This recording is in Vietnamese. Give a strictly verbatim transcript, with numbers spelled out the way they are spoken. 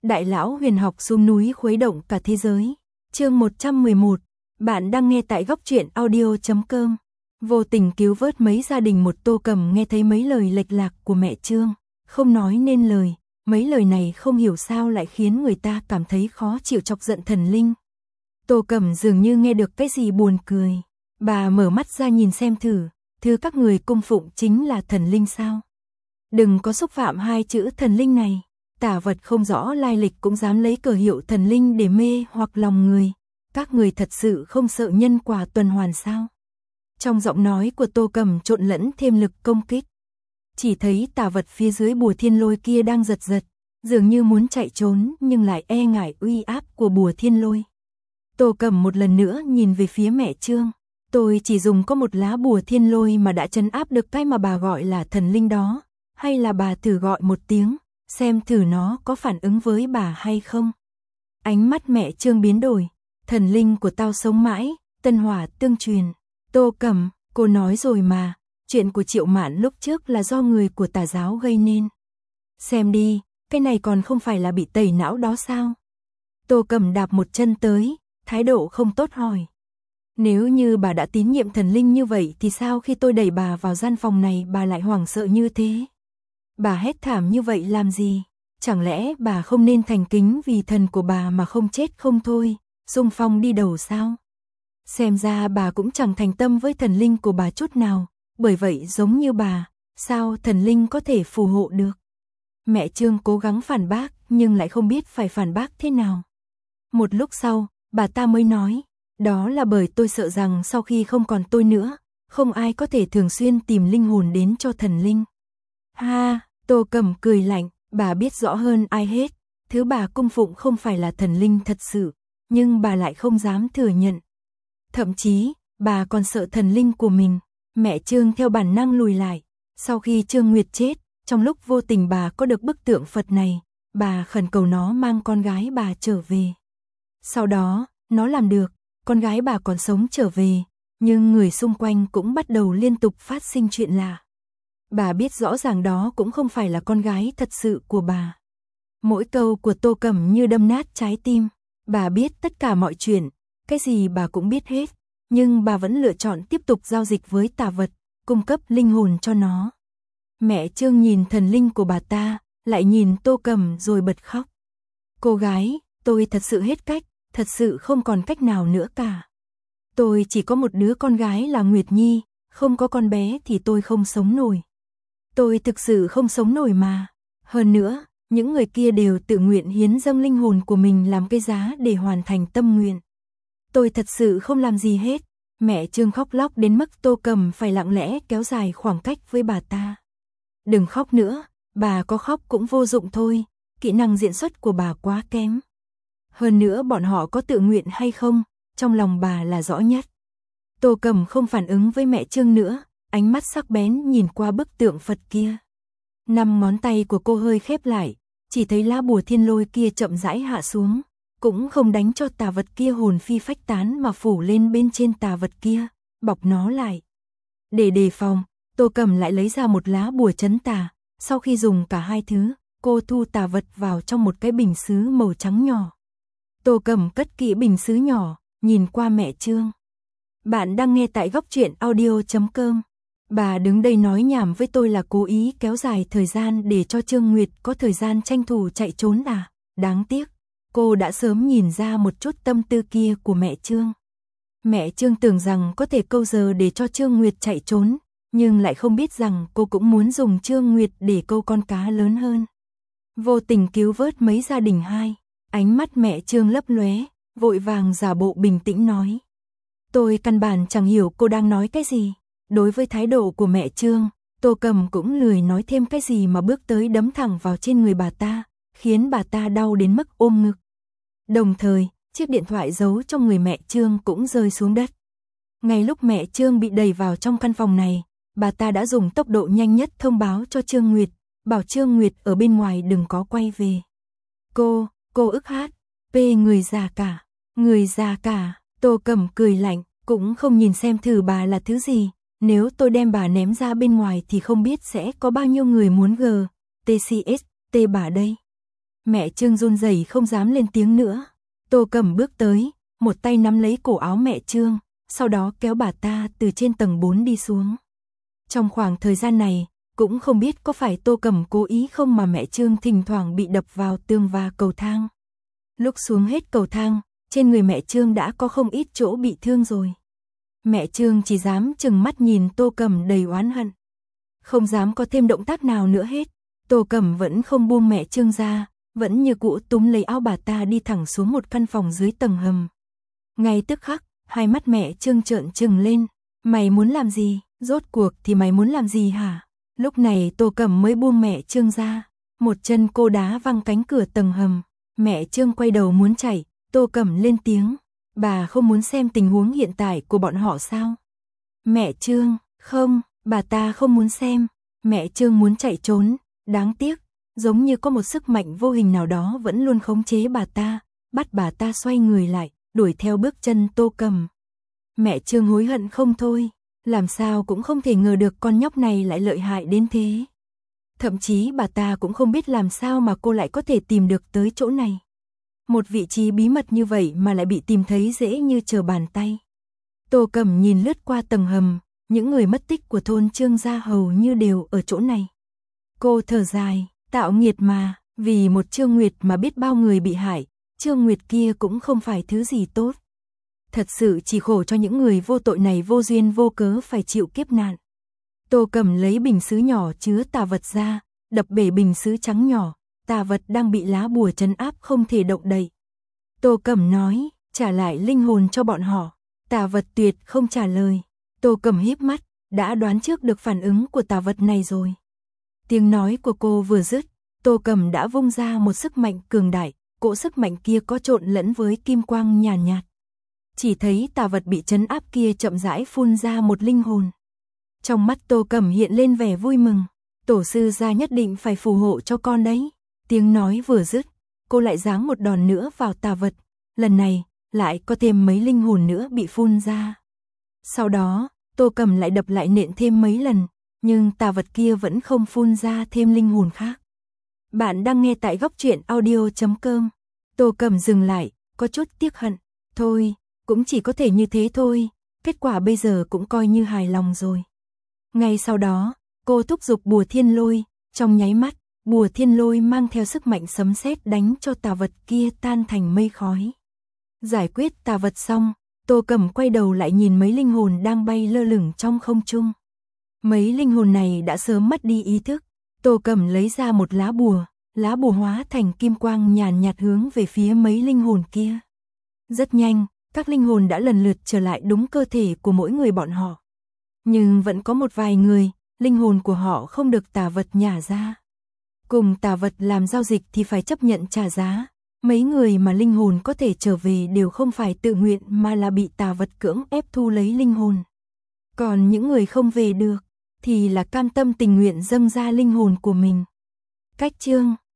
Đại lão huyền học xuống núi khuấy động cả thế giới. Chương một trăm mười một. Bạn đang nghe tại góc truyện audio chấm com. Vô tình cứu vớt mấy gia đình một Tô Cầm nghe thấy mấy lời lệch lạc của mẹ Trương, không nói nên lời, mấy lời này không hiểu sao lại khiến người ta cảm thấy khó chịu, chọc giận thần linh. Tô Cầm dường như nghe được cái gì buồn cười, bà mở mắt ra nhìn xem thử, thứ các người cung phụng chính là thần linh sao? Đừng có xúc phạm hai chữ thần linh này, tả vật không rõ lai lịch cũng dám lấy cờ hiệu thần linh để mê hoặc lòng người, các người thật sự không sợ nhân quả tuần hoàn sao? Trong giọng nói của Tô Cầm trộn lẫn thêm lực công kích. Chỉ thấy tà vật phía dưới bùa thiên lôi kia đang giật giật, dường như muốn chạy trốn nhưng lại e ngại uy áp của bùa thiên lôi. Tô Cầm một lần nữa nhìn về phía mẹ Trương, tôi chỉ dùng có một lá bùa thiên lôi mà đã trấn áp được cái mà bà gọi là thần linh đó, hay là bà thử gọi một tiếng, xem thử nó có phản ứng với bà hay không. Ánh mắt mẹ Trương biến đổi, thần linh của tao sống mãi, tân hỏa tương truyền. Tô Cầm, cô nói rồi mà, chuyện của Triệu Mạn lúc trước là do người của tà giáo gây nên. Xem đi, cái này còn không phải là bị tẩy não đó sao? Tô Cầm đạp một chân tới, thái độ không tốt hỏi. Nếu như bà đã tín nhiệm thần linh như vậy thì sao khi tôi đẩy bà vào gian phòng này bà lại hoảng sợ như thế? Bà hét thảm như vậy làm gì? Chẳng lẽ bà không nên thành kính vì thần của bà mà không chết không thôi, xung phong đi đầu sao? Xem ra bà cũng chẳng thành tâm với thần linh của bà chút nào, bởi vậy giống như bà, sao thần linh có thể phù hộ được? Mẹ Trương cố gắng phản bác nhưng lại không biết phải phản bác thế nào. Một lúc sau, bà ta mới nói, đó là bởi tôi sợ rằng sau khi không còn tôi nữa, không ai có thể thường xuyên tìm linh hồn đến cho thần linh. Ha, Tô Cầm cười lạnh, bà biết rõ hơn ai hết, thứ bà cung phụng không phải là thần linh thật sự, nhưng bà lại không dám thừa nhận. Thậm chí, bà còn sợ thần linh của mình. Mẹ Trương theo bản năng lùi lại. Sau khi Trương Nguyệt chết, trong lúc vô tình bà có được bức tượng Phật này, bà khẩn cầu nó mang con gái bà trở về. Sau đó, nó làm được, con gái bà còn sống trở về, nhưng người xung quanh cũng bắt đầu liên tục phát sinh chuyện lạ. Bà biết rõ ràng đó cũng không phải là con gái thật sự của bà. Mỗi câu của Tô Cầm như đâm nát trái tim. Bà biết tất cả mọi chuyện, cái gì bà cũng biết hết, nhưng bà vẫn lựa chọn tiếp tục giao dịch với tà vật, cung cấp linh hồn cho nó. Mẹ Trương nhìn thần linh của bà ta, lại nhìn Tô Cầm rồi bật khóc. Cô gái, tôi thật sự hết cách, thật sự không còn cách nào nữa cả. Tôi chỉ có một đứa con gái là Nguyệt Nhi, không có con bé thì tôi không sống nổi. Tôi thực sự không sống nổi mà. Hơn nữa, những người kia đều tự nguyện hiến dâng linh hồn của mình làm cái giá để hoàn thành tâm nguyện. Tôi thật sự không làm gì hết. Mẹ Trương khóc lóc đến mức Tô Cầm phải lặng lẽ kéo dài khoảng cách với bà ta. Đừng khóc nữa, bà có khóc cũng vô dụng thôi, kỹ năng diễn xuất của bà quá kém. Hơn nữa bọn họ có tự nguyện hay không, trong lòng bà là rõ nhất. Tô Cầm không phản ứng với mẹ Trương nữa, ánh mắt sắc bén nhìn qua bức tượng Phật kia. Năm ngón tay của cô hơi khép lại, chỉ thấy lá bùa thiên lôi kia chậm rãi hạ xuống, cũng không đánh cho tà vật kia hồn phi phách tán mà phủ lên bên trên tà vật kia, bọc nó lại. Để đề phòng, Tô Cầm lại lấy ra một lá bùa trấn tà, sau khi dùng cả hai thứ, cô thu tà vật vào trong một cái bình sứ màu trắng nhỏ. Tô Cầm cất kỹ bình sứ nhỏ, nhìn qua mẹ Trương. Bạn đang nghe tại góc truyện audio chấm com. Bà đứng đây nói nhảm với tôi là cố ý kéo dài thời gian để cho Trương Nguyệt có thời gian tranh thủ chạy trốn à? Đáng tiếc, cô đã sớm nhìn ra một chút tâm tư kia của mẹ Trương. Mẹ Trương tưởng rằng có thể câu giờ để cho Trương Nguyệt chạy trốn, nhưng lại không biết rằng cô cũng muốn dùng Trương Nguyệt để câu con cá lớn hơn. Vô tình cứu vớt mấy gia đình hai, ánh mắt mẹ Trương lấp lóe, vội vàng giả bộ bình tĩnh nói. Tôi căn bản chẳng hiểu cô đang nói cái gì. Đối với thái độ của mẹ Trương, Tô Cầm cũng lười nói thêm cái gì mà bước tới đấm thẳng vào trên người bà ta, khiến bà ta đau đến mức ôm ngực. Đồng thời, chiếc điện thoại giấu trong người mẹ Trương cũng rơi xuống đất. Ngay lúc mẹ Trương bị đẩy vào trong căn phòng này, bà ta đã dùng tốc độ nhanh nhất thông báo cho Trương Nguyệt, bảo Trương Nguyệt ở bên ngoài đừng có quay về. Cô, cô ức hát, pê người già cả, người già cả, Tô Cầm cười lạnh, cũng không nhìn xem thử bà là thứ gì. Nếu tôi đem bà ném ra bên ngoài thì không biết sẽ có bao nhiêu người muốn gờ, tê xê ét, tê bà đây. Mẹ Trương run rẩy không dám lên tiếng nữa. Tô Cẩm bước tới, một tay nắm lấy cổ áo mẹ Trương, sau đó kéo bà ta từ trên tầng bốn đi xuống. Trong khoảng thời gian này, cũng không biết có phải Tô Cẩm cố ý không mà mẹ Trương thỉnh thoảng bị đập vào tường và cầu thang. Lúc xuống hết cầu thang, trên người mẹ Trương đã có không ít chỗ bị thương rồi. Mẹ Trương chỉ dám chừng mắt nhìn Tô Cẩm đầy oán hận. Không dám có thêm động tác nào nữa hết. Tô Cẩm vẫn không buông mẹ Trương ra, vẫn như cũ túm lấy áo bà ta đi thẳng xuống một căn phòng dưới tầng hầm. Ngay tức khắc, hai mắt mẹ Trương trợn trừng lên. Mày muốn làm gì? Rốt cuộc thì mày muốn làm gì hả? Lúc này Tô Cẩm mới buông mẹ Trương ra. Một chân cô đá văng cánh cửa tầng hầm. Mẹ Trương quay đầu muốn chạy, Tô Cẩm lên tiếng. Bà không muốn xem tình huống hiện tại của bọn họ sao? Mẹ Trương, không, bà ta không muốn xem. Mẹ Trương muốn chạy trốn, đáng tiếc, giống như có một sức mạnh vô hình nào đó vẫn luôn khống chế bà ta, bắt bà ta xoay người lại, đuổi theo bước chân Tô Cẩm. Mẹ Trương hối hận không thôi, làm sao cũng không thể ngờ được con nhóc này lại lợi hại đến thế. Thậm chí bà ta cũng không biết làm sao mà cô lại có thể tìm được tới chỗ này. Một vị trí bí mật như vậy mà lại bị tìm thấy dễ như trở bàn tay. Tô Cẩm nhìn lướt qua tầng hầm, những người mất tích của thôn Trương gia hầu như đều ở chỗ này. Cô thở dài, tạo nghiệt mà, vì một Trương Nguyệt mà biết bao người bị hại, Trương Nguyệt kia cũng không phải thứ gì tốt. Thật sự chỉ khổ cho những người vô tội này vô duyên vô cớ phải chịu kiếp nạn. Tô Cẩm lấy bình sứ nhỏ chứa tà vật ra, đập bể bình sứ trắng nhỏ, tà vật đang bị lá bùa trấn áp không thể động đậy. Tô Cẩm nói, trả lại linh hồn cho bọn họ. Tà vật tuyệt không trả lời. Tô Cẩm híp mắt, đã đoán trước được phản ứng của tà vật này rồi. Tiếng nói của cô vừa dứt, Tô Cẩm đã vung ra một sức mạnh cường đại, cỗ sức mạnh kia có trộn lẫn với kim quang nhàn nhạt, nhạt. Chỉ thấy tà vật bị trấn áp kia chậm rãi phun ra một linh hồn. Trong mắt Tô Cẩm hiện lên vẻ vui mừng, tổ sư gia nhất định phải phù hộ cho con đấy. Tiếng nói vừa dứt, cô lại giáng một đòn nữa vào tà vật, lần này lại có thêm mấy linh hồn nữa bị phun ra. Sau đó, Tô Cẩm lại đập lại nện thêm mấy lần, nhưng tà vật kia vẫn không phun ra thêm linh hồn khác. Bạn đang nghe tại góc truyện audio chấm com. Tô Cẩm dừng lại, có chút tiếc hận. Thôi, cũng chỉ có thể như thế thôi, kết quả bây giờ cũng coi như hài lòng rồi. Ngay sau đó, cô thúc giục bùa thiên lôi, trong nháy mắt, bùa thiên lôi mang theo sức mạnh sấm sét đánh cho tà vật kia tan thành mây khói. Giải quyết tà vật xong, Tô Cẩm quay đầu lại nhìn mấy linh hồn đang bay lơ lửng trong không trung. Mấy linh hồn này đã sớm mất đi ý thức. Tô Cẩm lấy ra một lá bùa, lá bùa hóa thành kim quang nhàn nhạt hướng về phía mấy linh hồn kia. Rất nhanh, các linh hồn đã lần lượt trở lại đúng cơ thể của mỗi người bọn họ. Nhưng vẫn có một vài người, linh hồn của họ không được tà vật nhả ra. Cùng tà vật làm giao dịch thì phải chấp nhận trả giá. Mấy người mà linh hồn có thể trở về đều không phải tự nguyện mà là bị tà vật cưỡng ép thu lấy linh hồn. Còn những người không về được, thì là cam tâm tình nguyện dâng ra linh hồn của mình. Cách chương